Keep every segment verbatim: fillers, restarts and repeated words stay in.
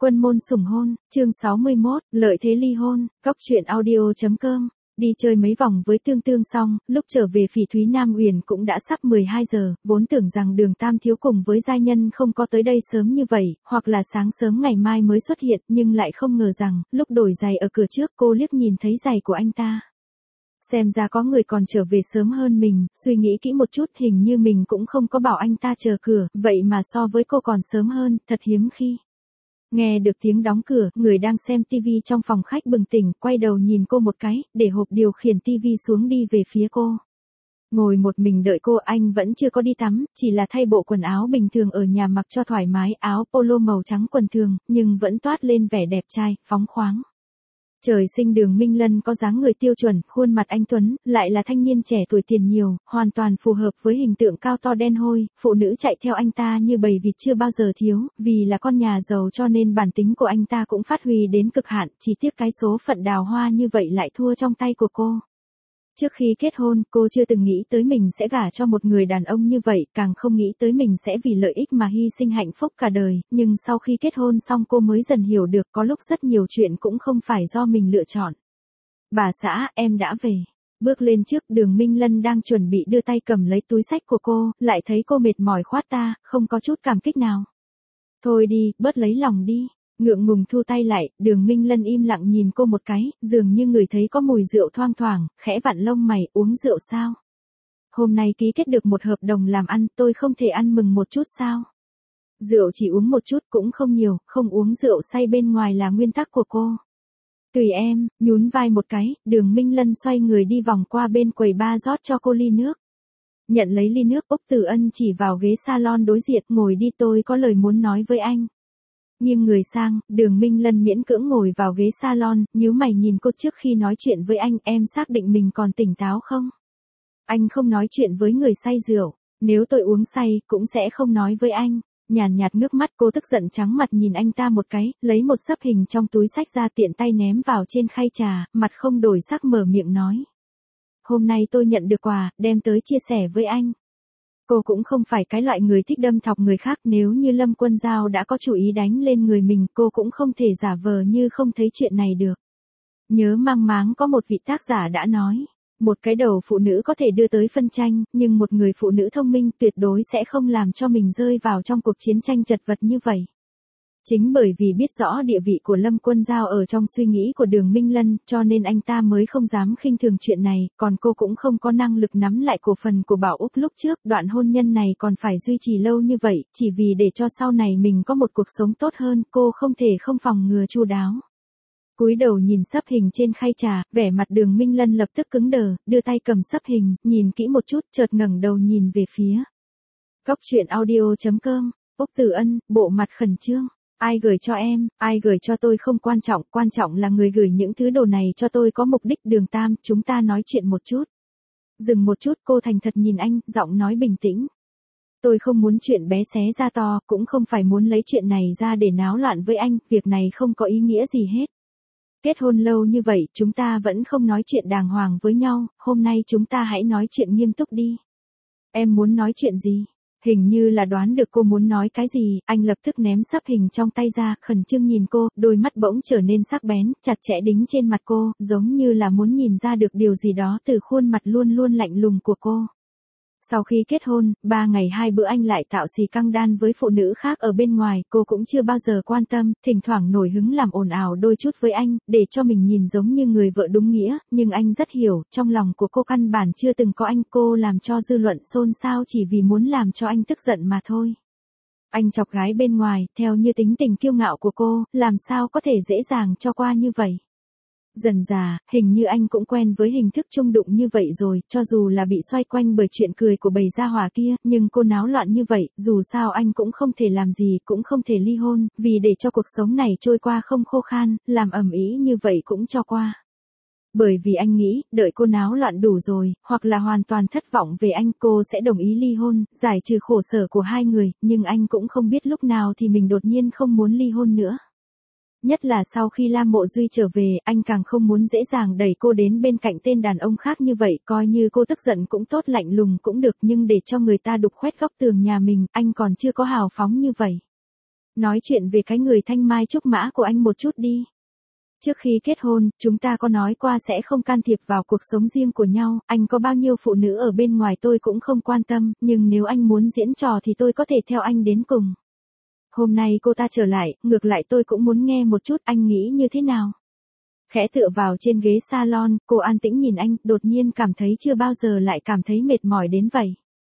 Quân môn sủng hôn, chương sáu mươi mốt, lợi thế ly hôn, góc truyện audio chấm com. Đi chơi mấy vòng với Tương Tương xong, lúc trở về Phỉ Thúy Nam Uyển cũng đã sắp mười hai giờ, vốn tưởng rằng Đường Tam Thiếu cùng với giai nhân không có tới đây sớm như vậy, hoặc là sáng sớm ngày mai mới xuất hiện, nhưng lại không ngờ rằng, lúc đổi giày ở cửa trước cô liếc nhìn thấy giày của anh ta. Xem ra có người còn trở về sớm hơn mình, suy nghĩ kỹ một chút hình như mình cũng không có bảo anh ta chờ cửa, vậy mà so với cô còn sớm hơn, thật hiếm khi. Nghe được tiếng đóng cửa, người đang xem tivi trong phòng khách bừng tỉnh, quay đầu nhìn cô một cái, để hộp điều khiển tivi xuống đi về phía cô. Ngồi một mình đợi cô, anh vẫn chưa có đi tắm, chỉ là thay bộ quần áo bình thường ở nhà mặc cho thoải mái, áo polo màu trắng quần thường, nhưng vẫn toát lên vẻ đẹp trai, phóng khoáng. Trời sinh Đường Minh Lân có dáng người tiêu chuẩn, khuôn mặt anh tuấn, lại là thanh niên trẻ tuổi tiền nhiều, hoàn toàn phù hợp với hình tượng cao to đen hôi, phụ nữ chạy theo anh ta như bầy vịt chưa bao giờ thiếu, vì là con nhà giàu cho nên bản tính của anh ta cũng phát huy đến cực hạn, chỉ tiếc cái số phận đào hoa như vậy lại thua trong tay của cô. Trước khi kết hôn, cô chưa từng nghĩ tới mình sẽ gả cho một người đàn ông như vậy, càng không nghĩ tới mình sẽ vì lợi ích mà hy sinh hạnh phúc cả đời, nhưng sau khi kết hôn xong cô mới dần hiểu được có lúc rất nhiều chuyện cũng không phải do mình lựa chọn. Bà xã, em đã về. Bước lên trước, Đường Minh Lân đang chuẩn bị đưa tay cầm lấy túi xách của cô, lại thấy cô mệt mỏi khoát ta, không có chút cảm kích nào. Thôi đi, bớt lấy lòng đi. Ngượng ngùng thu tay lại, Đường Minh Lân im lặng nhìn cô một cái, dường như người thấy có mùi rượu thoang thoảng, khẽ vặn lông mày, uống rượu sao? Hôm nay ký kết được một hợp đồng làm ăn, tôi không thể ăn mừng một chút sao? Rượu chỉ uống một chút cũng không nhiều, không uống rượu say bên ngoài là nguyên tắc của cô. Tùy em, nhún vai một cái, Đường Minh Lân xoay người đi vòng qua bên quầy bar rót cho cô ly nước. Nhận lấy ly nước, Úc Tử Ân chỉ vào ghế salon đối diện, ngồi đi, tôi có lời muốn nói với anh. Nhưng người sang, Đường Minh Lân miễn cưỡng ngồi vào ghế salon, nhíu mày nhìn cô trước khi nói chuyện với anh, em xác định mình còn tỉnh táo không? Anh không nói chuyện với người say rượu, nếu tôi uống say, cũng sẽ không nói với anh. Nhàn nhạt ngước mắt, cô tức giận trắng mặt nhìn anh ta một cái, lấy một xấp hình trong túi xách ra tiện tay ném vào trên khay trà, mặt không đổi sắc mở miệng nói. Hôm nay tôi nhận được quà, đem tới chia sẻ với anh. Cô cũng không phải cái loại người thích đâm thọc người khác, nếu như Lâm Quân Giao đã có chủ ý đánh lên người mình, cô cũng không thể giả vờ như không thấy chuyện này được. Nhớ Mang Máng có một vị tác giả đã nói, một cái đầu phụ nữ có thể đưa tới phân tranh, nhưng một người phụ nữ thông minh tuyệt đối sẽ không làm cho mình rơi vào trong cuộc chiến tranh chật vật như vậy. Chính bởi vì biết rõ địa vị của Lâm Quân Giao ở trong suy nghĩ của Đường Minh Lân, cho nên anh ta mới không dám khinh thường chuyện này, còn cô cũng không có năng lực nắm lại cổ phần của Bảo Úc lúc trước, đoạn hôn nhân này còn phải duy trì lâu như vậy, chỉ vì để cho sau này mình có một cuộc sống tốt hơn, cô không thể không phòng ngừa chu đáo. Cúi đầu nhìn xấp hình trên khay trà, vẻ mặt Đường Minh Lân lập tức cứng đờ, đưa tay cầm xấp hình, nhìn kỹ một chút, chợt ngẩng đầu nhìn về phía. Góc truyện audio chấm com, Úc Tử Ân, bộ mặt khẩn trương. Ai gửi cho em, ai gửi cho tôi không quan trọng, quan trọng là người gửi những thứ đồ này cho tôi có mục đích. Đường Tam, chúng ta nói chuyện một chút. Dừng một chút, cô thành thật nhìn anh, giọng nói bình tĩnh. Tôi không muốn chuyện bé xé ra to, cũng không phải muốn lấy chuyện này ra để náo loạn với anh, việc này không có ý nghĩa gì hết. Kết hôn lâu như vậy, chúng ta vẫn không nói chuyện đàng hoàng với nhau, hôm nay chúng ta hãy nói chuyện nghiêm túc đi. Em muốn nói chuyện gì? Hình như là đoán được cô muốn nói cái gì, anh lập tức ném xấp hình trong tay ra, khẩn trương nhìn cô, đôi mắt bỗng trở nên sắc bén, chặt chẽ đính trên mặt cô, giống như là muốn nhìn ra được điều gì đó từ khuôn mặt luôn luôn lạnh lùng của cô. Sau khi kết hôn, ba ngày hai bữa anh lại tạo xì căng đan với phụ nữ khác ở bên ngoài, cô cũng chưa bao giờ quan tâm, thỉnh thoảng nổi hứng làm ồn ào đôi chút với anh, để cho mình nhìn giống như người vợ đúng nghĩa, nhưng anh rất hiểu, trong lòng của cô căn bản chưa từng có anh, cô làm cho dư luận xôn xao chỉ vì muốn làm cho anh tức giận mà thôi. Anh chọc gái bên ngoài, theo như tính tình kiêu ngạo của cô, làm sao có thể dễ dàng cho qua như vậy. Dần dà, hình như anh cũng quen với hình thức chung đụng như vậy rồi, cho dù là bị xoay quanh bởi chuyện cười của bầy gia hỏa kia, nhưng cô náo loạn như vậy, dù sao anh cũng không thể làm gì, cũng không thể ly hôn, vì để cho cuộc sống này trôi qua không khô khan, làm ầm ĩ như vậy cũng cho qua. Bởi vì anh nghĩ, đợi cô náo loạn đủ rồi, hoặc là hoàn toàn thất vọng về anh, cô sẽ đồng ý ly hôn, giải trừ khổ sở của hai người, nhưng anh cũng không biết lúc nào thì mình đột nhiên không muốn ly hôn nữa. Nhất là sau khi Lam Mộ Duy trở về, anh càng không muốn dễ dàng đẩy cô đến bên cạnh tên đàn ông khác như vậy, coi như cô tức giận cũng tốt, lạnh lùng cũng được, nhưng để cho người ta đục khoét góc tường nhà mình, anh còn chưa có hào phóng như vậy. Nói chuyện về cái người thanh mai trúc mã của anh một chút đi. Trước khi kết hôn, chúng ta có nói qua sẽ không can thiệp vào cuộc sống riêng của nhau, anh có bao nhiêu phụ nữ ở bên ngoài tôi cũng không quan tâm, nhưng nếu anh muốn diễn trò thì tôi có thể theo anh đến cùng. Hôm nay cô ta trở lại, ngược lại tôi cũng muốn nghe một chút anh nghĩ như thế nào. Khẽ tựa vào trên ghế salon, cô an tĩnh nhìn anh, đột nhiên cảm thấy chưa bao giờ lại cảm thấy mệt mỏi đến vậy.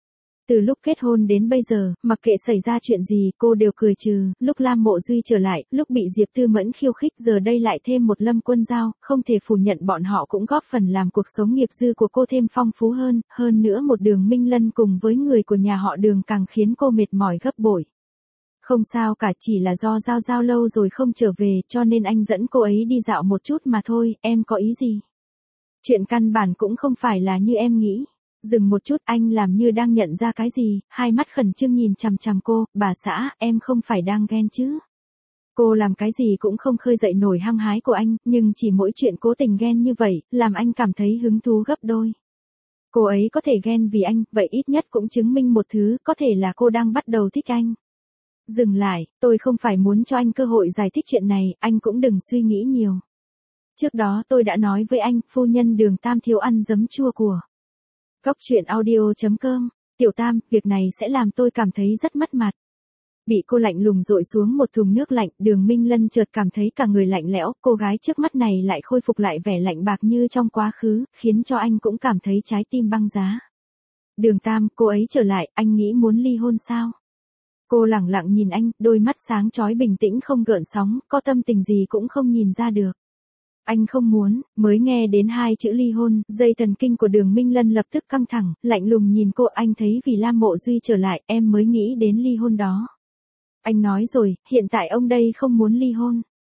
Từ lúc kết hôn đến bây giờ, mặc kệ xảy ra chuyện gì, cô đều cười trừ, lúc Lam Mộ Duy trở lại, lúc bị Diệp Tư Mẫn khiêu khích, giờ đây lại thêm một Lâm Quân Giao, không thể phủ nhận bọn họ cũng góp phần làm cuộc sống nghiệp dư của cô thêm phong phú hơn, hơn nữa một Đường Minh Lân cùng với người của nhà họ Đường càng khiến cô mệt mỏi gấp bội. Không sao cả, chỉ là do Giao Giao lâu rồi không trở về, cho nên anh dẫn cô ấy đi dạo một chút mà thôi, em có ý gì? Chuyện căn bản cũng không phải là như em nghĩ. Dừng một chút, anh làm như đang nhận ra cái gì, hai mắt khẩn trương nhìn chằm chằm cô, bà xã, em không phải đang ghen chứ. Cô làm cái gì cũng không khơi dậy nổi hăng hái của anh, nhưng chỉ mỗi chuyện cố tình ghen như vậy, làm anh cảm thấy hứng thú gấp đôi. Cô ấy có thể ghen vì anh, vậy ít nhất cũng chứng minh một thứ, có thể là cô đang bắt đầu thích anh. Dừng lại, tôi không phải muốn cho anh cơ hội giải thích chuyện này, anh cũng đừng suy nghĩ nhiều. Trước đó tôi đã nói với anh, phu nhân Đường Tam thiếu ăn giấm chua của. Góc truyện audio chấm com, Tiểu Tam, việc này sẽ làm tôi cảm thấy rất mất mặt. Bị cô lạnh lùng dội xuống một thùng nước lạnh, Đường Minh Lân chợt cảm thấy cả người lạnh lẽo, cô gái trước mắt này lại khôi phục lại vẻ lạnh bạc như trong quá khứ, khiến cho anh cũng cảm thấy trái tim băng giá. Đường Tam, cô ấy trở lại, anh nghĩ muốn ly hôn sao? Cô lẳng lặng nhìn anh, đôi mắt sáng chói bình tĩnh không gợn sóng, có tâm tình gì cũng không nhìn ra được. Anh không muốn, mới nghe đến hai chữ ly hôn, dây thần kinh của Đường Minh Lân lập tức căng thẳng, lạnh lùng nhìn cô, anh thấy vì Lam Mộ Duy trở lại, em mới nghĩ đến ly hôn đó. Anh nói rồi, hiện tại ông đây không muốn ly hôn.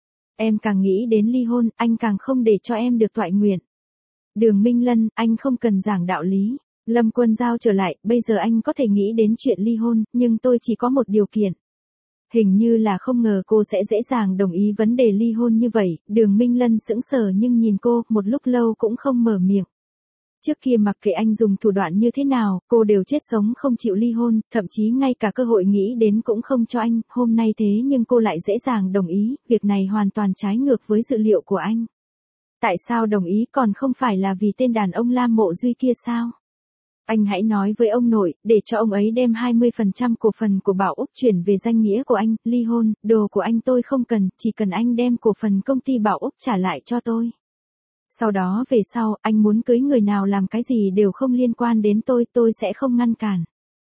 Em càng nghĩ đến ly hôn, anh càng không để cho em được toại nguyện. Đường Minh Lân, anh không cần giảng đạo lý. Lâm Quân Giao trở lại, bây giờ anh có thể nghĩ đến chuyện ly hôn, nhưng tôi chỉ có một điều kiện. Hình như là không ngờ cô sẽ dễ dàng đồng ý vấn đề ly hôn như vậy, Đường Minh Lân sững sờ nhưng nhìn cô, một lúc lâu cũng không mở miệng. Trước kia mặc kệ anh dùng thủ đoạn như thế nào, cô đều chết sống không chịu ly hôn, thậm chí ngay cả cơ hội nghĩ đến cũng không cho anh, hôm nay thế nhưng cô lại dễ dàng đồng ý, việc này hoàn toàn trái ngược với dự liệu của anh. Tại sao đồng ý, còn không phải là vì tên đàn ông Lam Mộ Duy kia sao? Anh hãy nói với ông nội, để cho ông ấy đem hai mươi phần trăm cổ phần của Bảo Úc chuyển về danh nghĩa của anh, ly hôn, đồ của anh tôi không cần, chỉ cần anh đem cổ phần công ty Bảo Úc trả lại cho tôi. Sau đó về sau, anh muốn cưới người nào làm cái gì đều không liên quan đến tôi, tôi sẽ không ngăn cản.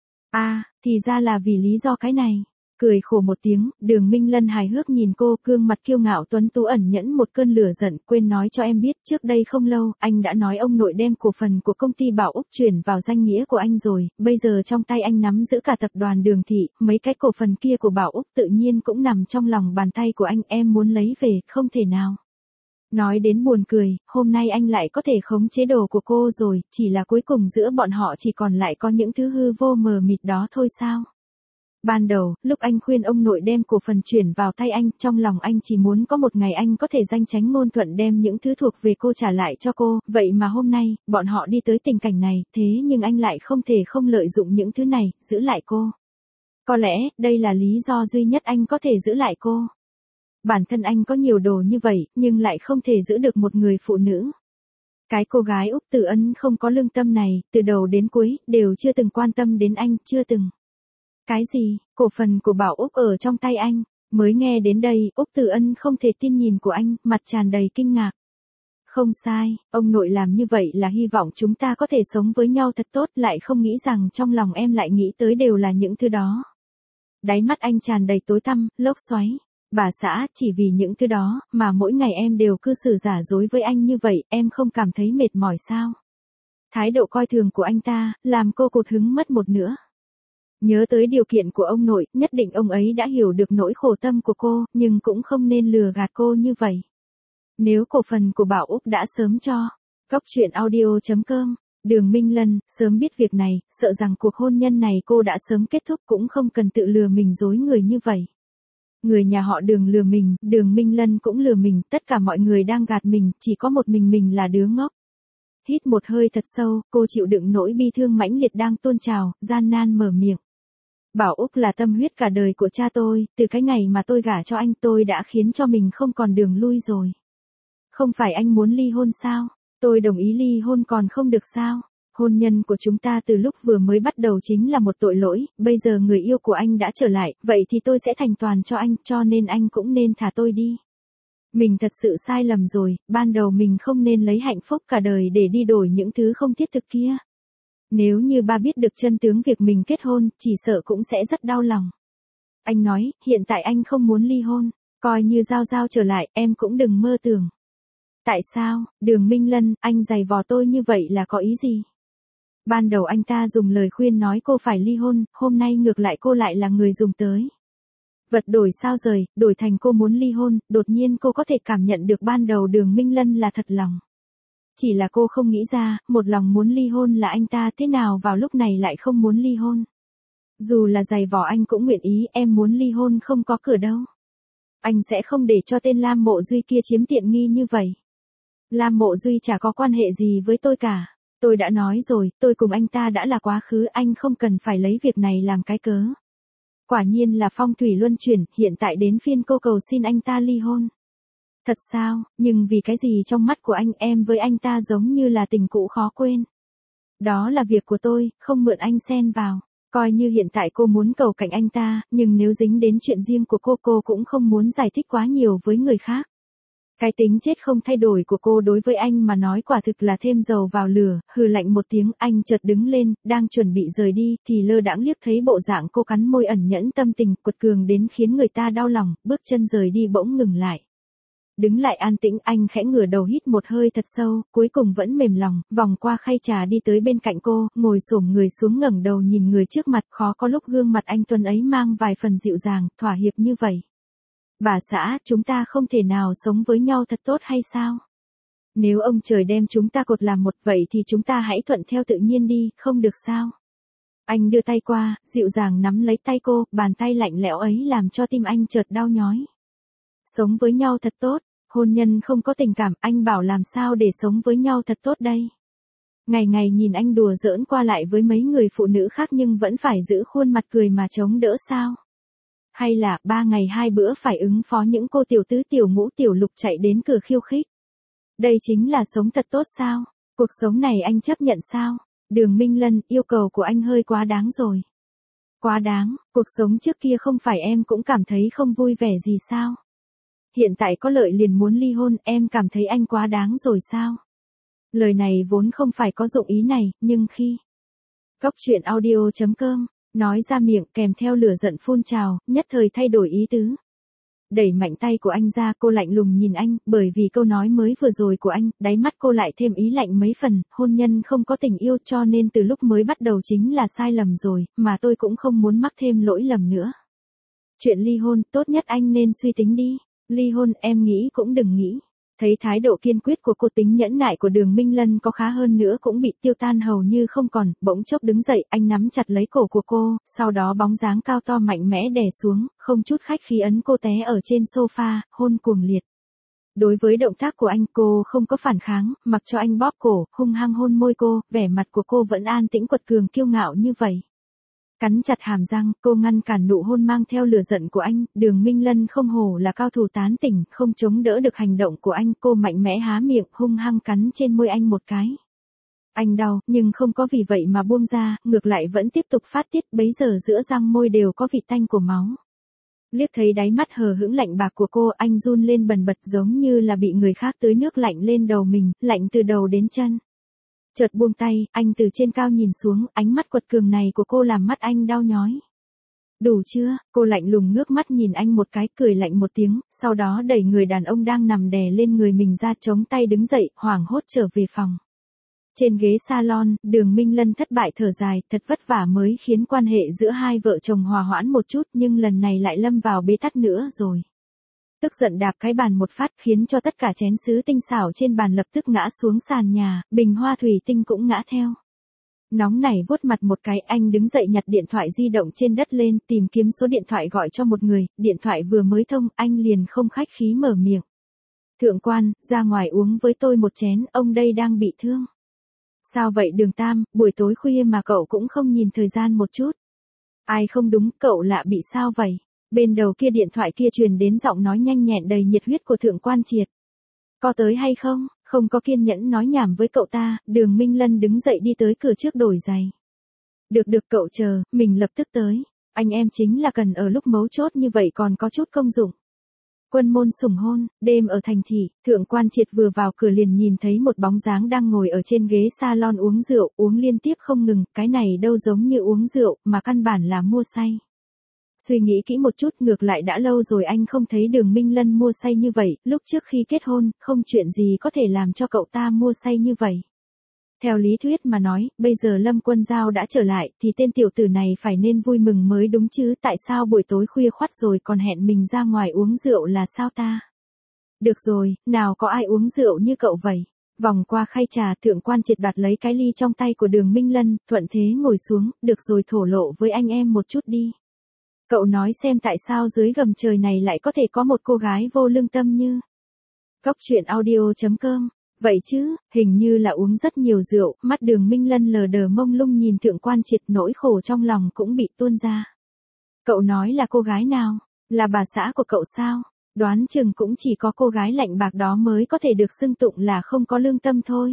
À, thì ra là vì lý do cái này. Cười khổ một tiếng, Đường Minh Lân hài hước nhìn cô, gương mặt kiêu ngạo tuấn tú ẩn nhẫn một cơn lửa giận, quên nói cho em biết, trước đây không lâu, anh đã nói ông nội đem cổ phần của công ty Bảo Úc chuyển vào danh nghĩa của anh rồi, bây giờ trong tay anh nắm giữ cả tập đoàn Đường Thị, mấy cái cổ phần kia của Bảo Úc tự nhiên cũng nằm trong lòng bàn tay của anh, em muốn lấy về, không thể nào. Nói đến buồn cười, hôm nay anh lại có thể khống chế đồ của cô rồi, chỉ là cuối cùng giữa bọn họ chỉ còn lại có những thứ hư vô mờ mịt đó thôi sao? Ban đầu, lúc anh khuyên ông nội đem cổ phần chuyển vào tay anh, trong lòng anh chỉ muốn có một ngày anh có thể danh chánh ngôn thuận đem những thứ thuộc về cô trả lại cho cô, vậy mà hôm nay, bọn họ đi tới tình cảnh này, thế nhưng anh lại không thể không lợi dụng những thứ này, giữ lại cô. Có lẽ, đây là lý do duy nhất anh có thể giữ lại cô. Bản thân anh có nhiều đồ như vậy, nhưng lại không thể giữ được một người phụ nữ. Cái cô gái Úc Tử Ân không có lương tâm này, từ đầu đến cuối, đều chưa từng quan tâm đến anh, chưa từng. Cái gì, cổ phần của Bảo Úc ở trong tay anh, mới nghe đến đây, Úc Tử Ân không thể tin nhìn của anh, mặt tràn đầy kinh ngạc. Không sai, ông nội làm như vậy là hy vọng chúng ta có thể sống với nhau thật tốt, lại không nghĩ rằng trong lòng em lại nghĩ tới đều là những thứ đó. Đáy mắt anh tràn đầy tối tăm, lốc xoáy. Bà xã, chỉ vì những thứ đó, mà mỗi ngày em đều cư xử giả dối với anh như vậy, em không cảm thấy mệt mỏi sao? Thái độ coi thường của anh ta, làm cô cụt hứng mất một nữa. Nhớ tới điều kiện của ông nội, nhất định ông ấy đã hiểu được nỗi khổ tâm của cô, nhưng cũng không nên lừa gạt cô như vậy. Nếu cổ phần của Bảo Úc đã sớm cho, góc truyện audio chấm com, Đường Minh Lân, sớm biết việc này, sợ rằng cuộc hôn nhân này cô đã sớm kết thúc cũng không cần tự lừa mình dối người như vậy. Người nhà họ Đường lừa mình, Đường Minh Lân cũng lừa mình, tất cả mọi người đang gạt mình, chỉ có một mình mình là đứa ngốc. Hít một hơi thật sâu, cô chịu đựng nỗi bi thương mãnh liệt đang tuôn trào, gian nan mở miệng. Bảo Úc là tâm huyết cả đời của cha tôi, từ cái ngày mà tôi gả cho anh tôi đã khiến cho mình không còn đường lui rồi. Không phải anh muốn ly hôn sao? Tôi đồng ý ly hôn còn không được sao? Hôn nhân của chúng ta từ lúc vừa mới bắt đầu chính là một tội lỗi, bây giờ người yêu của anh đã trở lại, vậy thì tôi sẽ thành toàn cho anh, cho nên anh cũng nên thả tôi đi. Mình thật sự sai lầm rồi, ban đầu mình không nên lấy hạnh phúc cả đời để đi đổi những thứ không thiết thực kia. Nếu như ba biết được chân tướng việc mình kết hôn, chỉ sợ cũng sẽ rất đau lòng. Anh nói, hiện tại anh không muốn ly hôn, coi như Giao Giao trở lại, em cũng đừng mơ tưởng. Tại sao, Đường Minh Lân, anh giày vò tôi như vậy là có ý gì? Ban đầu anh ta dùng lời khuyên nói cô phải ly hôn, hôm nay ngược lại cô lại là người dùng tới. Vật đổi sao rời, đổi thành cô muốn ly hôn, đột nhiên cô có thể cảm nhận được ban đầu Đường Minh Lân là thật lòng. Chỉ là cô không nghĩ ra, một lòng muốn ly hôn là anh ta thế nào vào lúc này lại không muốn ly hôn. Dù là giày vò anh cũng nguyện ý, em muốn ly hôn không có cửa đâu. Anh sẽ không để cho tên Lam Mộ Duy kia chiếm tiện nghi như vậy. Lam Mộ Duy chả có quan hệ gì với tôi cả. Tôi đã nói rồi, tôi cùng anh ta đã là quá khứ, anh không cần phải lấy việc này làm cái cớ. Quả nhiên là phong thủy luân chuyển, hiện tại đến phiên cô cầu xin anh ta ly hôn. Thật sao, nhưng vì cái gì trong mắt của anh em với anh ta giống như là tình cũ khó quên. Đó là việc của tôi, không mượn anh xen vào. Coi như hiện tại cô muốn cầu cạnh anh ta, nhưng nếu dính đến chuyện riêng của cô, cô cũng không muốn giải thích quá nhiều với người khác. Cái tính chết không thay đổi của cô đối với anh mà nói quả thực là thêm dầu vào lửa, hừ lạnh một tiếng, anh chợt đứng lên, đang chuẩn bị rời đi, thì lơ đãng liếc thấy bộ dạng cô cắn môi ẩn nhẫn tâm tình, quật cường đến khiến người ta đau lòng, bước chân rời đi bỗng ngừng lại. Đứng lại an tĩnh, anh khẽ ngửa đầu hít một hơi thật sâu, cuối cùng vẫn mềm lòng, vòng qua khay trà đi tới bên cạnh cô, ngồi xổm người xuống ngẩng đầu nhìn người trước mặt, khó có lúc gương mặt anh tuấn ấy mang vài phần dịu dàng, thỏa hiệp như vậy. Bà xã, chúng ta không thể nào sống với nhau thật tốt hay sao? Nếu ông trời đem chúng ta cột làm một vậy thì chúng ta hãy thuận theo tự nhiên đi, không được sao? Anh đưa tay qua, dịu dàng nắm lấy tay cô, bàn tay lạnh lẽo ấy làm cho tim anh chợt đau nhói. Sống với nhau thật tốt, hôn nhân không có tình cảm, anh bảo làm sao để sống với nhau thật tốt đây? Ngày ngày nhìn anh đùa giỡn qua lại với mấy người phụ nữ khác nhưng vẫn phải giữ khuôn mặt cười mà chống đỡ sao? Hay là ba ngày hai bữa phải ứng phó những cô tiểu tứ tiểu ngũ tiểu lục chạy đến cửa khiêu khích? Đây chính là sống thật tốt sao? Cuộc sống này anh chấp nhận sao? Đường Minh Lân, yêu cầu của anh hơi quá đáng rồi. Quá đáng, cuộc sống trước kia không phải em cũng cảm thấy không vui vẻ gì sao? Hiện tại có lợi liền muốn ly hôn, em cảm thấy anh quá đáng rồi sao? Lời này vốn không phải có dụng ý này, nhưng khi Cóc truyện audio chấm com nói ra miệng kèm theo lửa giận phun trào, nhất thời thay đổi ý tứ. Đẩy mạnh tay của anh ra, cô lạnh lùng nhìn anh, bởi vì câu nói mới vừa rồi của anh, đáy mắt cô lại thêm ý lạnh mấy phần, hôn nhân không có tình yêu cho nên từ lúc mới bắt đầu chính là sai lầm rồi, mà tôi cũng không muốn mắc thêm lỗi lầm nữa. Chuyện ly hôn, tốt nhất anh nên suy tính đi. Ly hôn, em nghĩ cũng đừng nghĩ. Thấy thái độ kiên quyết của cô, tính nhẫn nại của Đường Minh Lân có khá hơn nữa cũng bị tiêu tan hầu như không còn, bỗng chốc đứng dậy, anh nắm chặt lấy cổ của cô, sau đó bóng dáng cao to mạnh mẽ đè xuống, không chút khách khí ấn cô té ở trên sofa, hôn cuồng liệt. Đối với động tác của anh, cô không có phản kháng, mặc cho anh bóp cổ, hung hăng hôn môi cô, vẻ mặt của cô vẫn an tĩnh quật cường kiêu ngạo như vậy. Cắn chặt hàm răng, cô ngăn cản nụ hôn mang theo lửa giận của anh, Đường Minh Lân không hổ là cao thủ tán tỉnh, không chống đỡ được hành động của anh, cô mạnh mẽ há miệng, hung hăng cắn trên môi anh một cái. Anh đau, nhưng không có vì vậy mà buông ra, ngược lại vẫn tiếp tục phát tiết, bấy giờ giữa răng môi đều có vị tanh của máu. Liếc thấy đáy mắt hờ hững lạnh bạc của cô, anh run lên bần bật giống như là bị người khác tưới nước lạnh lên đầu mình, lạnh từ đầu đến chân. Chợt buông tay, anh từ trên cao nhìn xuống, ánh mắt quật cường này của cô làm mắt anh đau nhói. Đủ chưa? Cô lạnh lùng ngước mắt nhìn anh một cái, cười lạnh một tiếng, sau đó đẩy người đàn ông đang nằm đè lên người mình ra, chống tay đứng dậy, hoảng hốt trở về phòng. Trên ghế salon, Đường Minh Lân thất bại thở dài, thật vất vả mới khiến quan hệ giữa hai vợ chồng hòa hoãn một chút, nhưng lần này lại lâm vào bế tắc nữa rồi. Tức giận đạp cái bàn một phát khiến cho tất cả chén sứ tinh xảo trên bàn lập tức ngã xuống sàn nhà, bình hoa thủy tinh cũng ngã theo. Nóng nảy vuốt mặt một cái, anh đứng dậy nhặt điện thoại di động trên đất lên, tìm kiếm số điện thoại gọi cho một người, điện thoại vừa mới thông, anh liền không khách khí mở miệng. Thượng quan, ra ngoài uống với tôi một chén, ông đây đang bị thương. Sao vậy Đường Tam, buổi tối khuya mà cậu cũng không nhìn thời gian một chút. Ai không đúng, cậu lạ bị sao vậy? Bên đầu kia điện thoại kia truyền đến giọng nói nhanh nhẹn đầy nhiệt huyết của Thượng Quan Triệt. Có tới hay không? Không có kiên nhẫn nói nhảm với cậu ta, Đường Minh Lân đứng dậy đi tới cửa trước đổi giày. Được được cậu chờ, mình lập tức tới. Anh em chính là cần ở lúc mấu chốt như vậy còn có chút công dụng. Quân môn sủng hôn, đêm ở thành thị, Thượng Quan Triệt vừa vào cửa liền nhìn thấy một bóng dáng đang ngồi ở trên ghế salon uống rượu, uống liên tiếp không ngừng, cái này đâu giống như uống rượu, mà căn bản là mua say. Suy nghĩ kỹ một chút, ngược lại đã lâu rồi anh không thấy Đường Minh Lân mua say như vậy, lúc trước khi kết hôn, không chuyện gì có thể làm cho cậu ta mua say như vậy. Theo lý thuyết mà nói, bây giờ Lâm Quân Giao đã trở lại, thì tên tiểu tử này phải nên vui mừng mới đúng chứ, tại sao buổi tối khuya khoắt rồi còn hẹn mình ra ngoài uống rượu là sao ta? Được rồi, nào có ai uống rượu như cậu vậy? Vòng qua khay trà, Thượng Quan Triệt đặt lấy cái ly trong tay của Đường Minh Lân, thuận thế ngồi xuống, được rồi thổ lộ với anh em một chút đi. Cậu nói xem tại sao dưới gầm trời này lại có thể có một cô gái vô lương tâm như... Góc truyện audio chấm com. Vậy chứ, hình như là uống rất nhiều rượu, mắt Đường Minh Lân lờ đờ mông lung nhìn Thượng Quan Triệt, nỗi khổ trong lòng cũng bị tuôn ra. Cậu nói là cô gái nào? Là bà xã của cậu sao? Đoán chừng cũng chỉ có cô gái lạnh bạc đó mới có thể được xưng tụng là không có lương tâm thôi.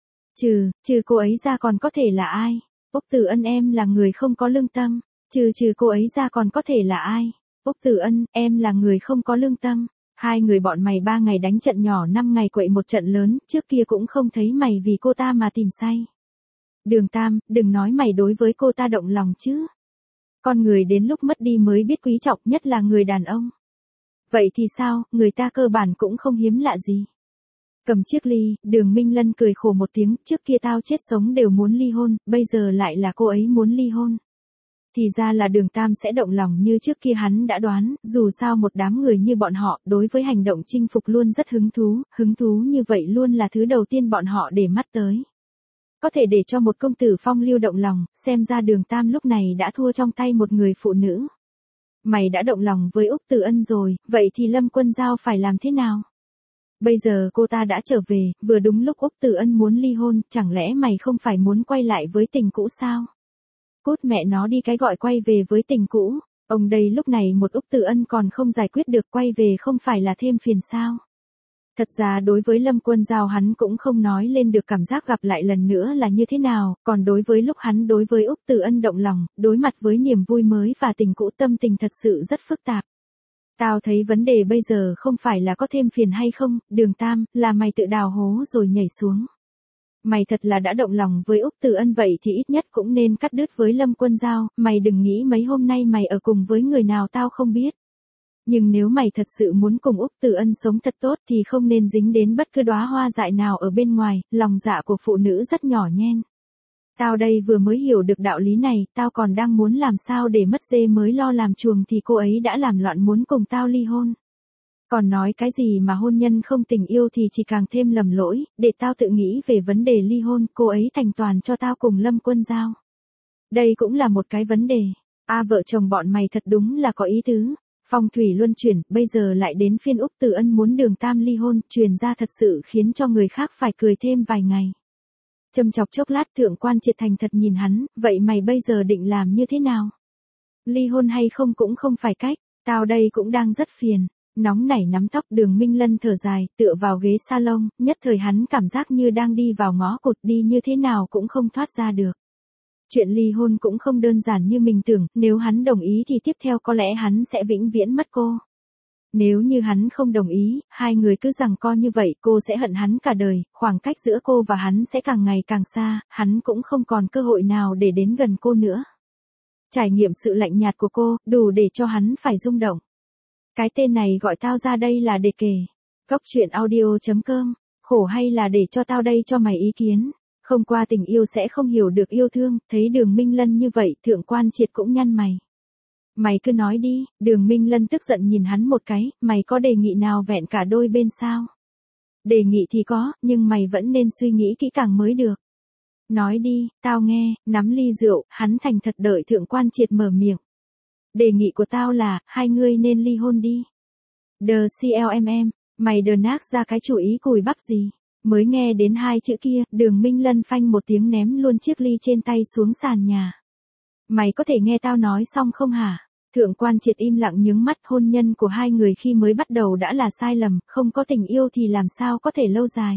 Trừ, trừ cô ấy ra còn có thể là ai? Úc Tử Ân em là người không có lương tâm. Trừ trừ cô ấy ra còn có thể là ai? Úc Tử Ân, em là người không có lương tâm. Hai người bọn mày ba ngày đánh trận nhỏ năm ngày quậy một trận lớn, trước kia cũng không thấy mày vì cô ta mà tìm say. Đường Tam, đừng nói mày đối với cô ta động lòng chứ. Con người đến lúc mất đi mới biết quý trọng, nhất là người đàn ông. Vậy thì sao, người ta cơ bản cũng không hiếm lạ gì. Cầm chiếc ly, Đường Minh Lân cười khổ một tiếng, trước kia tao chết sống đều muốn ly hôn, bây giờ lại là cô ấy muốn ly hôn. Thì ra là Đường Tam sẽ động lòng như trước kia hắn đã đoán, dù sao một đám người như bọn họ, đối với hành động chinh phục luôn rất hứng thú, hứng thú như vậy luôn là thứ đầu tiên bọn họ để mắt tới. Có thể để cho một công tử phong lưu động lòng, xem ra Đường Tam lúc này đã thua trong tay một người phụ nữ. Mày đã động lòng với Úc Tử Ân rồi, vậy thì Lâm Quân Giao phải làm thế nào? Bây giờ cô ta đã trở về, vừa đúng lúc Úc Tử Ân muốn ly hôn, chẳng lẽ mày không phải muốn quay lại với tình cũ sao? Cút mẹ nó đi cái gọi quay về với tình cũ, ông đây lúc này một Úc Tử Ân còn không giải quyết được, quay về không phải là thêm phiền sao? Thật ra đối với Lâm Quân Giao hắn cũng không nói lên được cảm giác gặp lại lần nữa là như thế nào, còn đối với lúc hắn đối với Úc Tử Ân động lòng, đối mặt với niềm vui mới và tình cũ, tâm tình thật sự rất phức tạp. Tao thấy vấn đề bây giờ không phải là có thêm phiền hay không, Đường Tam, là mày tự đào hố rồi nhảy xuống. Mày thật là đã động lòng với Úc Tử Ân vậy thì ít nhất cũng nên cắt đứt với Lâm Quân Giao, mày đừng nghĩ mấy hôm nay mày ở cùng với người nào tao không biết. Nhưng nếu mày thật sự muốn cùng Úc Tử Ân sống thật tốt thì không nên dính đến bất cứ đóa hoa dại nào ở bên ngoài, lòng dạ của phụ nữ rất nhỏ nhen. Tao đây vừa mới hiểu được đạo lý này, tao còn đang muốn làm sao để mất dê mới lo làm chuồng thì cô ấy đã làm loạn muốn cùng tao ly hôn. Còn nói cái gì mà hôn nhân không tình yêu thì chỉ càng thêm lầm lỗi, để tao tự nghĩ về vấn đề ly hôn, cô ấy thành toàn cho tao cùng Lâm Quân Giao. Đây cũng là một cái vấn đề. A vợ chồng bọn mày thật đúng là có ý tứ. Phong thủy luân chuyển, bây giờ lại đến phiên Úc Tử Ân muốn Đường Tam ly hôn, truyền ra thật sự khiến cho người khác phải cười thêm vài ngày. Châm chọc chốc lát, Thượng Quan Triệt thành thật nhìn hắn, vậy mày bây giờ định làm như thế nào? Ly hôn hay không cũng không phải cách, tao đây cũng đang rất phiền. Nóng nảy nắm tóc, Đường Minh Lân thở dài, tựa vào ghế salon, nhất thời hắn cảm giác như đang đi vào ngõ cụt, đi như thế nào cũng không thoát ra được. Chuyện ly hôn cũng không đơn giản như mình tưởng, nếu hắn đồng ý thì tiếp theo có lẽ hắn sẽ vĩnh viễn mất cô. Nếu như hắn không đồng ý, hai người cứ giằng co như vậy, cô sẽ hận hắn cả đời, khoảng cách giữa cô và hắn sẽ càng ngày càng xa, hắn cũng không còn cơ hội nào để đến gần cô nữa. Trải nghiệm sự lạnh nhạt của cô, đủ để cho hắn phải rung động. Cái tên này gọi tao ra đây là để kể. Góc truyện audio chấm com, khổ hay là để cho tao đây cho mày ý kiến. Không qua tình yêu sẽ không hiểu được yêu thương, thấy Đường Minh Lân như vậy, Thượng Quan Triệt cũng nhăn mày. Mày cứ nói đi, Đường Minh Lân tức giận nhìn hắn một cái, mày có đề nghị nào vẹn cả đôi bên sao? Đề nghị thì có, nhưng mày vẫn nên suy nghĩ kỹ càng mới được. Nói đi, tao nghe, nắm ly rượu, hắn thành thật đợi Thượng Quan Triệt mở miệng. Đề nghị của tao là, hai ngươi nên ly hôn đi. Đờ clmm, mày đờ nác ra cái chủ ý cùi bắp gì? Mới nghe đến hai chữ kia, Đường Minh Lân phanh một tiếng ném luôn chiếc ly trên tay xuống sàn nhà. Mày có thể nghe tao nói xong không hả? Thượng quan Triệt im lặng nhướng mắt, hôn nhân của hai người khi mới bắt đầu đã là sai lầm, không có tình yêu thì làm sao có thể lâu dài.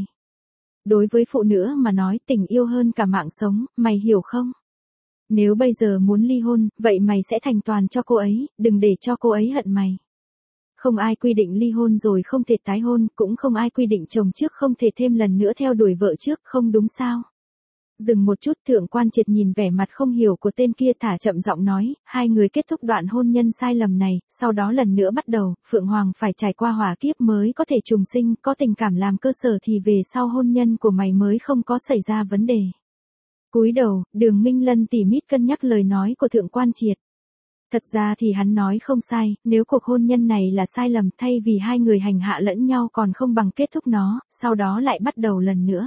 Đối với phụ nữ mà nói tình yêu hơn cả mạng sống, mày hiểu không? Nếu bây giờ muốn ly hôn, vậy mày sẽ thành toàn cho cô ấy, đừng để cho cô ấy hận mày. Không ai quy định ly hôn rồi không thể tái hôn, cũng không ai quy định chồng trước không thể thêm lần nữa theo đuổi vợ trước, không đúng sao? Dừng một chút, Thượng quan Triệt nhìn vẻ mặt không hiểu của tên kia, thả chậm giọng nói, hai người kết thúc đoạn hôn nhân sai lầm này, sau đó lần nữa bắt đầu, Phượng Hoàng phải trải qua hỏa kiếp mới có thể trùng sinh, có tình cảm làm cơ sở thì về sau hôn nhân của mày mới không có xảy ra vấn đề. Cúi đầu, Đường Minh Lân tỉ mít cân nhắc lời nói của Thượng quan Triệt. Thật ra thì hắn nói không sai, nếu cuộc hôn nhân này là sai lầm, thay vì hai người hành hạ lẫn nhau còn không bằng kết thúc nó, sau đó lại bắt đầu lần nữa.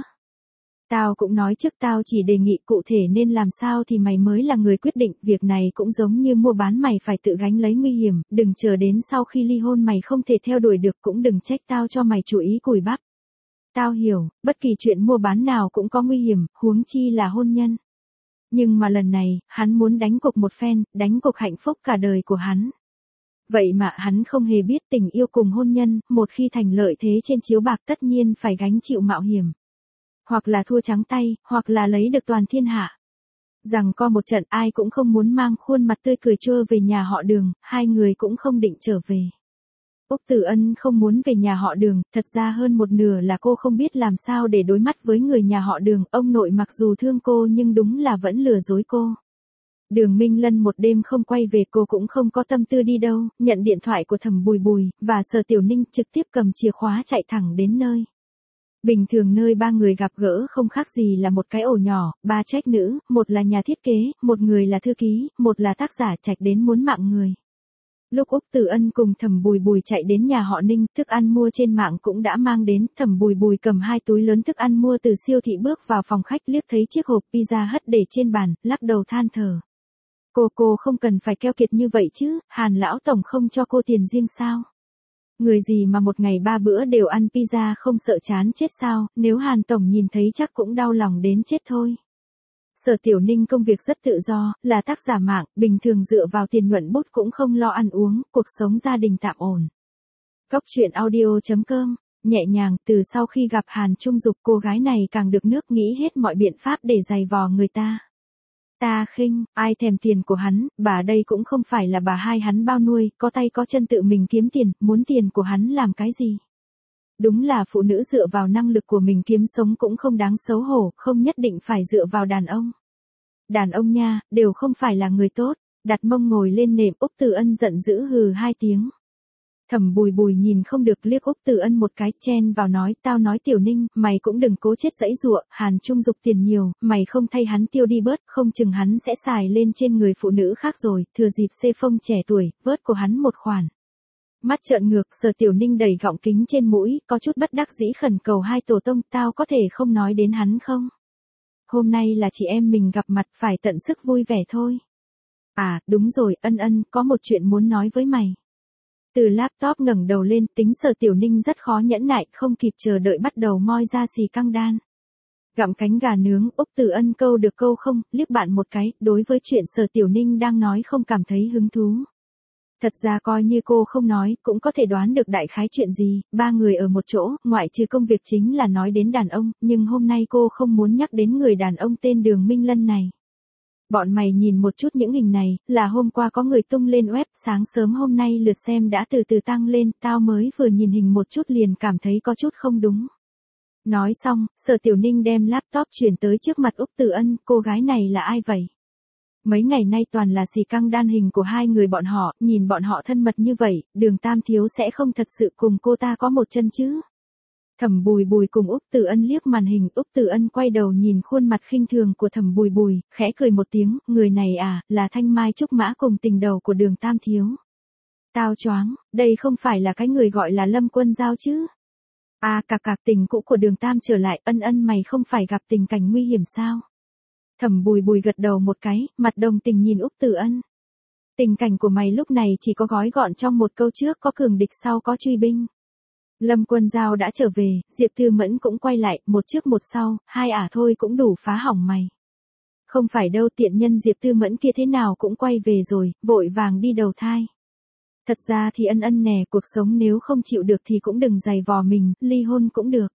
Tao cũng nói trước, tao chỉ đề nghị cụ thể nên làm sao thì mày mới là người quyết định, việc này cũng giống như mua bán, mày phải tự gánh lấy nguy hiểm, đừng chờ đến sau khi ly hôn mày không thể theo đuổi được, cũng đừng trách tao cho mày chú ý cùi bắp. Tao hiểu, bất kỳ chuyện mua bán nào cũng có nguy hiểm, huống chi là hôn nhân. Nhưng mà lần này, hắn muốn đánh cược một phen, đánh cược hạnh phúc cả đời của hắn. Vậy mà hắn không hề biết tình yêu cùng hôn nhân, một khi thành lợi thế trên chiếu bạc tất nhiên phải gánh chịu mạo hiểm. Hoặc là thua trắng tay, hoặc là lấy được toàn thiên hạ. Rằng co một trận, ai cũng không muốn mang khuôn mặt tươi cười trơ về nhà họ Đường, hai người cũng không định trở về. Úc Tử Ân không muốn về nhà họ Đường, thật ra hơn một nửa là cô không biết làm sao để đối mắt với người nhà họ Đường, ông nội mặc dù thương cô nhưng đúng là vẫn lừa dối cô. Đường Minh Lân một đêm không quay về, cô cũng không có tâm tư đi đâu, nhận điện thoại của Thẩm Bùi Bùi, và Sở Tiểu Ninh trực tiếp cầm chìa khóa chạy thẳng đến nơi. Bình thường nơi ba người gặp gỡ không khác gì là một cái ổ nhỏ, ba trách nữ, một là nhà thiết kế, một người là thư ký, một là tác giả, trạch đến muốn mạng người. Lúc Úc Tử Ân cùng Thẩm Bùi Bùi chạy đến nhà họ Ninh, thức ăn mua trên mạng cũng đã mang đến, Thẩm Bùi Bùi cầm hai túi lớn thức ăn mua từ siêu thị bước vào phòng khách, liếc thấy chiếc hộp pizza hất để trên bàn, lắc đầu than thở. Cô cô không cần phải keo kiệt như vậy chứ, Hàn lão tổng không cho cô tiền riêng sao? Người gì mà một ngày ba bữa đều ăn pizza không sợ chán chết sao, nếu Hàn tổng nhìn thấy chắc cũng đau lòng đến chết thôi. Sở Tiểu Ninh công việc rất tự do, là tác giả mạng, bình thường dựa vào tiền nhuận bút cũng không lo ăn uống, cuộc sống gia đình tạm ổn. Cóc truyện audio chấm com, nhẹ nhàng, từ sau khi gặp Hàn Trung Dục, cô gái này càng được nước, nghĩ hết mọi biện pháp để giày vò người ta. Ta khinh, ai thèm tiền của hắn, bà đây cũng không phải là bà hai hắn bao nuôi, có tay có chân tự mình kiếm tiền, muốn tiền của hắn làm cái gì? Đúng là phụ nữ dựa vào năng lực của mình kiếm sống cũng không đáng xấu hổ, không nhất định phải dựa vào đàn ông. Đàn ông nha, đều không phải là người tốt, đặt mông ngồi lên nệm, Úc Tử Ân giận dữ hừ hai tiếng. Thẩm Bùi Bùi nhìn không được liếc Úc Tử Ân một cái, chen vào nói, tao nói Tiểu Ninh, mày cũng đừng cố chết dãy dụa, Hàn Trung Dục tiền nhiều, mày không thay hắn tiêu đi bớt, không chừng hắn sẽ xài lên trên người phụ nữ khác rồi, thừa dịp xê phông trẻ tuổi, vớt của hắn một khoản. Mắt trợn ngược, Sở Tiểu Ninh đẩy gọng kính trên mũi, có chút bất đắc dĩ khẩn cầu hai tổ tông, tao có thể không nói đến hắn không? Hôm nay là chị em mình gặp mặt, phải tận sức vui vẻ thôi. À, đúng rồi, Ân Ân, có một chuyện muốn nói với mày. Từ laptop ngẩng đầu lên, tính Sở Tiểu Ninh rất khó nhẫn nại, không kịp chờ đợi bắt đầu moi ra xì căng đan. Gặm cánh gà nướng, Úc Tử Ân câu được câu không, liếc bạn một cái, đối với chuyện Sở Tiểu Ninh đang nói không cảm thấy hứng thú. Thật ra coi như cô không nói, cũng có thể đoán được đại khái chuyện gì, ba người ở một chỗ, ngoại trừ công việc chính là nói đến đàn ông, nhưng hôm nay cô không muốn nhắc đến người đàn ông tên Đường Minh Lân này. Bọn mày nhìn một chút những hình này, là hôm qua có người tung lên web, sáng sớm hôm nay lượt xem đã từ từ tăng lên, tao mới vừa nhìn hình một chút liền cảm thấy có chút không đúng. Nói xong, Sở Tiểu Ninh đem laptop chuyển tới trước mặt Úc Tử Ân, cô gái này là ai vậy? Mấy ngày nay toàn là xì căng đan hình của hai người bọn họ, nhìn bọn họ thân mật như vậy, Đường Tam Thiếu sẽ không thật sự cùng cô ta có một chân chứ? Thẩm Bùi Bùi cùng Úc Tử Ân liếc màn hình, Úc Tử Ân quay đầu nhìn khuôn mặt khinh thường của Thẩm Bùi Bùi, khẽ cười một tiếng, người này à, là Thanh Mai Trúc Mã cùng tình đầu của Đường Tam Thiếu. Tao choáng, đây không phải là cái người gọi là Lâm Quân Giao chứ? À, cạc cạc, tình cũ của Đường Tam trở lại, Ân Ân mày không phải gặp tình cảnh nguy hiểm sao? Thẩm Bùi Bùi gật đầu một cái, mặt đồng tình nhìn Úc Tử Ân. Tình cảnh của mày lúc này chỉ có gói gọn trong một câu, trước có cường địch sau có truy binh. Lâm Quân Giao đã trở về, Diệp Thư Mẫn cũng quay lại, một trước một sau, hai ả thôi cũng đủ phá hỏng mày. Không phải đâu, tiện nhân Diệp Tư Mẫn kia thế nào cũng quay về rồi, vội vàng đi đầu thai. Thật ra thì ân ân nè, cuộc sống nếu không chịu được thì cũng đừng giày vò mình, ly hôn cũng được.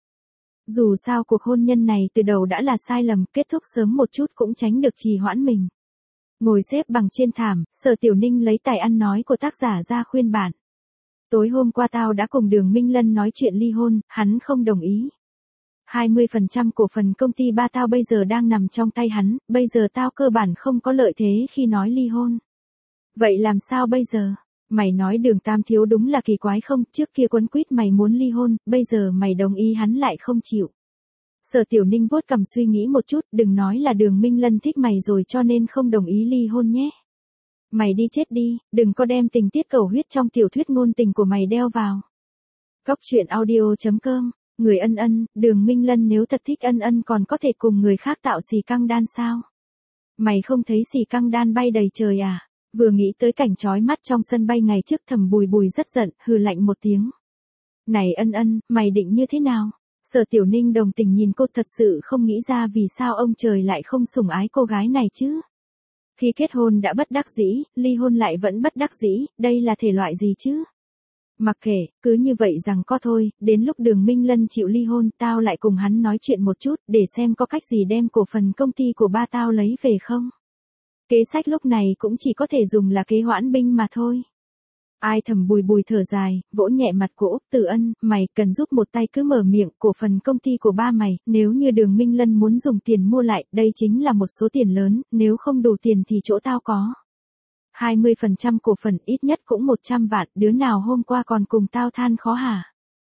Dù sao cuộc hôn nhân này từ đầu đã là sai lầm, kết thúc sớm một chút cũng tránh được trì hoãn mình. Ngồi xếp bằng trên thảm, Sở Tiểu Ninh lấy tài ăn nói của tác giả ra khuyên bạn. Tối hôm qua tao đã cùng Đường Minh Lân nói chuyện ly hôn, hắn không đồng ý. hai mươi phần trăm cổ phần công ty ba tao bây giờ đang nằm trong tay hắn, bây giờ tao cơ bản không có lợi thế khi nói ly hôn. Vậy làm sao bây giờ? Mày nói Đường Tam Thiếu đúng là kỳ quái không, trước kia quấn quýt mày muốn ly hôn, bây giờ mày đồng ý hắn lại không chịu. Sở Tiểu Ninh vuốt cằm suy nghĩ một chút, đừng nói là Đường Minh Lân thích mày rồi cho nên không đồng ý ly hôn nhé. Mày đi chết đi, đừng có đem tình tiết cầu huyết trong tiểu thuyết ngôn tình của mày đeo vào. Cóc truyện audio chấm com, người ân ân, Đường Minh Lân nếu thật thích ân ân còn có thể cùng người khác tạo xì căng đan sao? Mày không thấy xì căng đan bay đầy trời à? Vừa nghĩ tới cảnh chói mắt trong sân bay ngày trước Thẩm Bùi Bùi rất giận, hừ lạnh một tiếng. Này ân ân, mày định như thế nào? Sở Tiểu Ninh đồng tình nhìn cô, thật sự không nghĩ ra vì sao ông trời lại không sủng ái cô gái này chứ. Khi kết hôn đã bất đắc dĩ, ly hôn lại vẫn bất đắc dĩ, đây là thể loại gì chứ? Mặc kệ, cứ như vậy rằng có thôi, đến lúc Đường Minh Lân chịu ly hôn, tao lại cùng hắn nói chuyện một chút, để xem có cách gì đem cổ phần công ty của ba tao lấy về không. Kế sách lúc này cũng chỉ có thể dùng là kế hoãn binh mà thôi. Ai Thẩm Bùi Bùi thở dài, vỗ nhẹ mặt của Úc Từ Ân, mày cần giúp một tay cứ mở miệng, cổ phần công ty của ba mày, nếu như Đường Minh Lân muốn dùng tiền mua lại, đây chính là một số tiền lớn, nếu không đủ tiền thì chỗ tao có. hai mươi phần trăm cổ phần ít nhất cũng một trăm vạn, đứa nào hôm qua còn cùng tao than khó hả?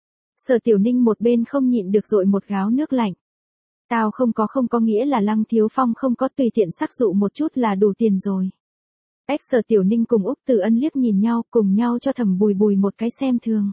Sở Tiểu Ninh một bên không nhịn được dội một gáo nước lạnh. Tao không có không có nghĩa là Lăng Thiếu Phong không có, tùy tiện sắc dụ một chút là đủ tiền rồi. Ếch Sở Tiểu Ninh cùng Úc Từ Ân liếc nhìn nhau, cùng nhau cho Thẩm Bùi Bùi một cái xem thường.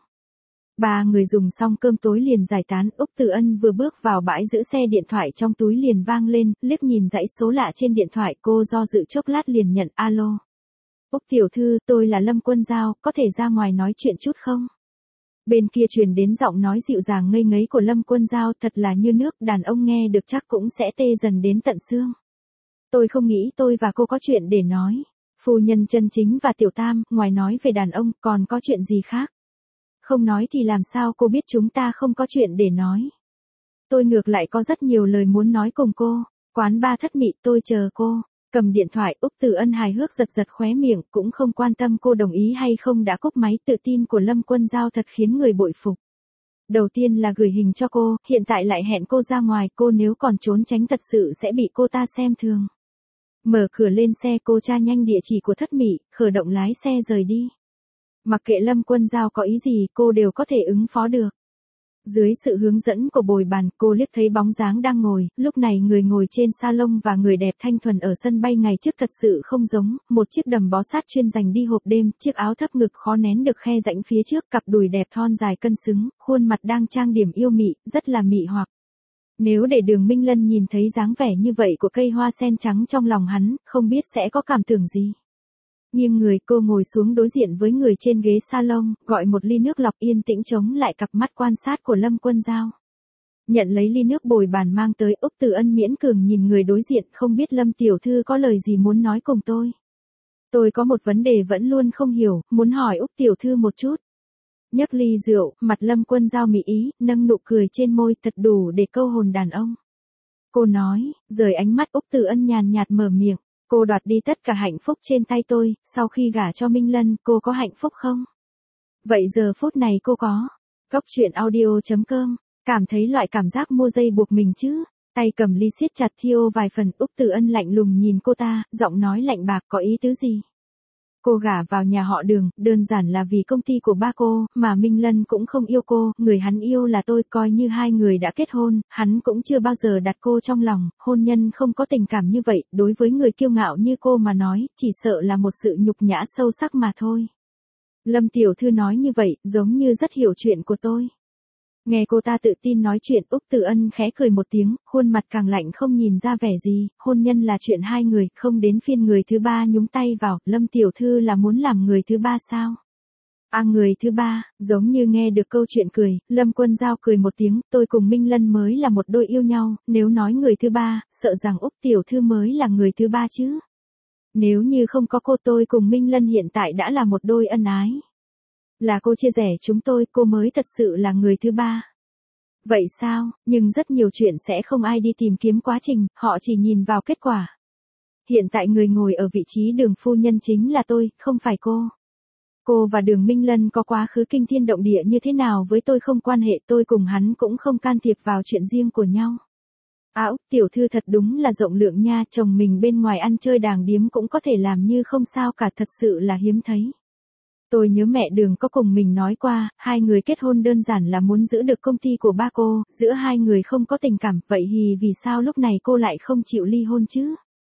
Ba người dùng xong cơm tối liền giải tán, Úc Từ Ân vừa bước vào bãi giữ xe, điện thoại trong túi liền vang lên, liếc nhìn dãy số lạ trên điện thoại, cô do dự chốc lát liền nhận. Alo. Úc tiểu thư, tôi là Lâm Quân Giao, có thể ra ngoài nói chuyện chút không? Bên kia truyền đến giọng nói dịu dàng ngây ngấy của Lâm Quân Giao, thật là như nước, đàn ông nghe được chắc cũng sẽ tê dần đến tận xương. Tôi không nghĩ tôi và cô có chuyện để nói. Phu nhân Chân Chính và Tiểu Tam, ngoài nói về đàn ông, còn có chuyện gì khác? Không nói thì làm sao cô biết chúng ta không có chuyện để nói? Tôi ngược lại có rất nhiều lời muốn nói cùng cô. Quán ba Thất Mị, tôi chờ cô. Cầm điện thoại, Úc Từ Ân hài hước giật giật khóe miệng, cũng không quan tâm cô đồng ý hay không đã cúp máy. Tự tin của Lâm Quân Giao thật khiến người bội phục. Đầu tiên là gửi hình cho cô, hiện tại lại hẹn cô ra ngoài, cô nếu còn trốn tránh thật sự sẽ bị cô ta xem thường. Mở cửa lên xe, cô tra nhanh địa chỉ của Thất Mị, khởi động lái xe rời đi. Mặc kệ Lâm Quân Giao có ý gì, cô đều có thể ứng phó được. Dưới sự hướng dẫn của bồi bàn, cô liếc thấy bóng dáng đang ngồi, lúc này người ngồi trên salon và người đẹp thanh thuần ở sân bay ngày trước thật sự không giống, một chiếc đầm bó sát chuyên dành đi hộp đêm, chiếc áo thấp ngực khó nén được khe rãnh phía trước, cặp đùi đẹp thon dài cân xứng, khuôn mặt đang trang điểm yêu mị, rất là mị hoặc. Nếu để Đường Minh Lân nhìn thấy dáng vẻ như vậy của cây hoa sen trắng trong lòng hắn, không biết sẽ có cảm tưởng gì. Nghiêng người, cô ngồi xuống đối diện với người trên ghế salon, gọi một ly nước lọc, yên tĩnh chống lại cặp mắt quan sát của Lâm Quân Giao. Nhận lấy ly nước bồi bàn mang tới, Úc Từ Ân miễn cường nhìn người đối diện, không biết Lâm tiểu thư có lời gì muốn nói cùng tôi. Tôi có một vấn đề vẫn luôn không hiểu, muốn hỏi Úc tiểu thư một chút. Nhấc ly rượu, mặt Lâm Quân Giao mị ý, nâng nụ cười trên môi, thật đủ để câu hồn đàn ông. Cô nói, rời ánh mắt, Úc Từ Ân nhàn nhạt mở miệng. Cô đoạt đi tất cả hạnh phúc trên tay tôi, sau khi gả cho Minh Lân, cô có hạnh phúc không? Vậy giờ phút này cô có. Cóc truyện audio chấm com, cảm thấy loại cảm giác mua dây buộc mình chứ? Tay cầm ly siết chặt thiêu vài phần, Úc Từ Ân lạnh lùng nhìn cô ta, giọng nói lạnh bạc, có ý tứ gì? Cô gả vào nhà họ Đường, đơn giản là vì công ty của ba cô, mà Minh Lân cũng không yêu cô, người hắn yêu là tôi, coi như hai người đã kết hôn, hắn cũng chưa bao giờ đặt cô trong lòng, hôn nhân không có tình cảm như vậy, đối với người kiêu ngạo như cô mà nói, chỉ sợ là một sự nhục nhã sâu sắc mà thôi. Lâm tiểu thư nói như vậy, giống như rất hiểu chuyện của tôi. Nghe cô ta tự tin nói chuyện, Úc Từ Ân khẽ cười một tiếng, khuôn mặt càng lạnh không nhìn ra vẻ gì, hôn nhân là chuyện hai người, không đến phiên người thứ ba nhúng tay vào, Lâm tiểu thư là muốn làm người thứ ba sao? À người thứ ba, giống như nghe được câu chuyện cười, Lâm Quân Giao cười một tiếng, tôi cùng Minh Lân mới là một đôi yêu nhau, nếu nói người thứ ba, sợ rằng Úc tiểu thư mới là người thứ ba chứ. Nếu như không có cô tôi cùng Minh Lân hiện tại đã là một đôi ân ái. Là cô chia rẽ chúng tôi, cô mới thật sự là người thứ ba. Vậy sao, nhưng rất nhiều chuyện sẽ không ai đi tìm kiếm quá trình, họ chỉ nhìn vào kết quả. Hiện tại người ngồi ở vị trí Đường phu nhân chính là tôi, không phải cô. Cô và Đường Minh Lân có quá khứ kinh thiên động địa như thế nào với tôi không quan hệ, tôi cùng hắn cũng không can thiệp vào chuyện riêng của nhau. À Úc tiểu thư thật đúng là rộng lượng nha, chồng mình bên ngoài ăn chơi đàng điếm cũng có thể làm như không sao cả, thật sự là hiếm thấy. Tôi nhớ mẹ Đường có cùng mình nói qua, hai người kết hôn đơn giản là muốn giữ được công ty của ba cô, giữa hai người không có tình cảm, vậy thì vì sao lúc này cô lại không chịu ly hôn chứ?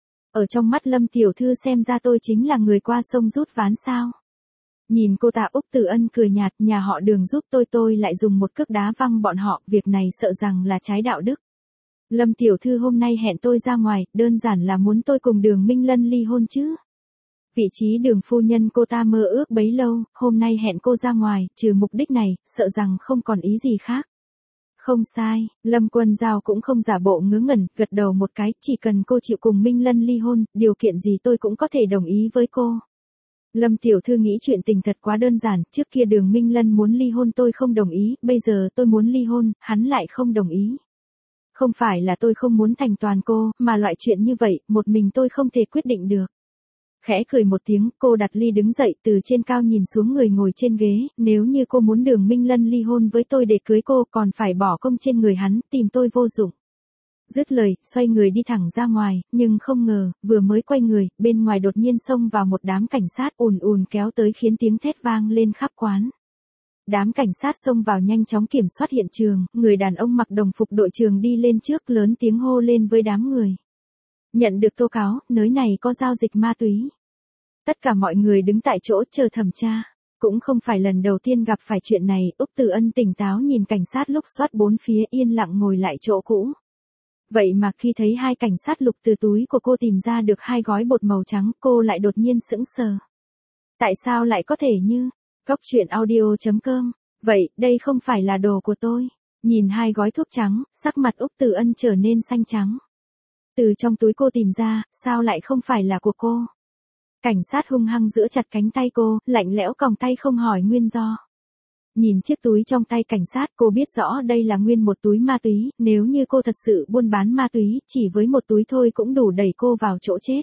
Ở trong mắt Lâm tiểu thư xem ra tôi chính là người qua sông rút ván sao? Nhìn cô ta Úc Tử Ân cười nhạt, nhà họ Đường giúp tôi tôi lại dùng một cước đá văng bọn họ, việc này sợ rằng là trái đạo đức. Lâm tiểu thư hôm nay hẹn tôi ra ngoài, đơn giản là muốn tôi cùng Đường Minh Lân ly hôn chứ. Vị trí Đường phu nhân cô ta mơ ước bấy lâu, hôm nay hẹn cô ra ngoài, trừ mục đích này, sợ rằng không còn ý gì khác. Không sai, Lâm Quân Giao cũng không giả bộ ngớ ngẩn, gật đầu một cái, chỉ cần cô chịu cùng Minh Lân ly hôn, điều kiện gì tôi cũng có thể đồng ý với cô. Lâm tiểu thư nghĩ chuyện tình thật quá đơn giản, trước kia Đường Minh Lân muốn ly hôn tôi không đồng ý, bây giờ tôi muốn ly hôn, hắn lại không đồng ý. Không phải là tôi không muốn thành toàn cô, mà loại chuyện như vậy, một mình tôi không thể quyết định được. Khẽ cười một tiếng, cô đặt ly đứng dậy từ trên cao nhìn xuống người ngồi trên ghế, nếu như cô muốn Đường Minh Lân ly hôn với tôi để cưới cô còn phải bỏ công trên người hắn, tìm tôi vô dụng. Dứt lời, xoay người đi thẳng ra ngoài, nhưng không ngờ, vừa mới quay người, bên ngoài đột nhiên xông vào một đám cảnh sát ùn ùn kéo tới khiến tiếng thét vang lên khắp quán. Đám cảnh sát xông vào nhanh chóng kiểm soát hiện trường, người đàn ông mặc đồng phục đội trưởng đi lên trước lớn tiếng hô lên với đám người. Nhận được tố cáo, nơi này có giao dịch ma túy. Tất cả mọi người đứng tại chỗ chờ thẩm tra. Cũng không phải lần đầu tiên gặp phải chuyện này, Úc Tử Ân tỉnh táo nhìn cảnh sát lục soát bốn phía yên lặng ngồi lại chỗ cũ. Vậy mà khi thấy hai cảnh sát lục từ túi của cô tìm ra được hai gói bột màu trắng, cô lại đột nhiên sững sờ. Tại sao lại có thể như, Cóc truyện audio chấm com, vậy, đây không phải là đồ của tôi. Nhìn hai gói thuốc trắng, sắc mặt Úc Tử Ân trở nên xanh trắng. Từ trong túi cô tìm ra, sao lại không phải là của cô? Cảnh sát hung hăng giữ chặt cánh tay cô, lạnh lẽo còng tay không hỏi nguyên do. Nhìn chiếc túi trong tay cảnh sát, cô biết rõ đây là nguyên một túi ma túy, nếu như cô thật sự buôn bán ma túy, chỉ với một túi thôi cũng đủ đẩy cô vào chỗ chết.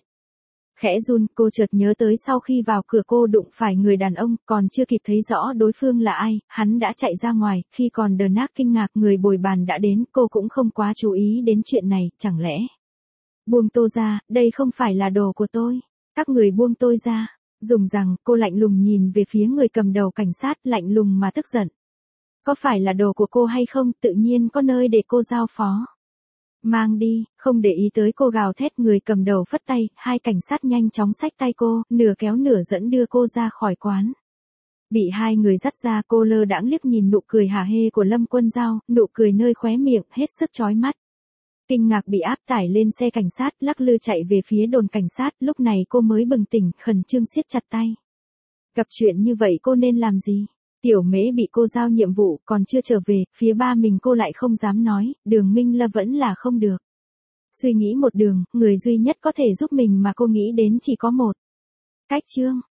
Khẽ run, cô chợt nhớ tới sau khi vào cửa cô đụng phải người đàn ông, còn chưa kịp thấy rõ đối phương là ai, hắn đã chạy ra ngoài, khi còn đờ nác kinh ngạc người bồi bàn đã đến, cô cũng không quá chú ý đến chuyện này, chẳng lẽ. Buông tôi ra, đây không phải là đồ của tôi. Các người buông tôi ra. Dùng rằng, cô lạnh lùng nhìn về phía người cầm đầu cảnh sát, lạnh lùng mà tức giận. Có phải là đồ của cô hay không, tự nhiên có nơi để cô giao phó. Mang đi, không để ý tới cô gào thét, người cầm đầu phất tay, hai cảnh sát nhanh chóng xách tay cô, nửa kéo nửa dẫn đưa cô ra khỏi quán. Bị hai người dắt ra, cô lơ đãng liếc nhìn nụ cười hả hê của Lâm Quân Giao, nụ cười nơi khóe miệng, hết sức chói mắt. Kinh ngạc bị áp tải lên xe cảnh sát, lắc lư chạy về phía đồn cảnh sát, lúc này cô mới bừng tỉnh, khẩn trương siết chặt tay. Gặp chuyện như vậy cô nên làm gì? Tiểu Mễ bị cô giao nhiệm vụ, còn chưa trở về, phía ba mình cô lại không dám nói, Đường Minh Lân vẫn là không được. Suy nghĩ một đường, người duy nhất có thể giúp mình mà cô nghĩ đến chỉ có một. Cách Trương.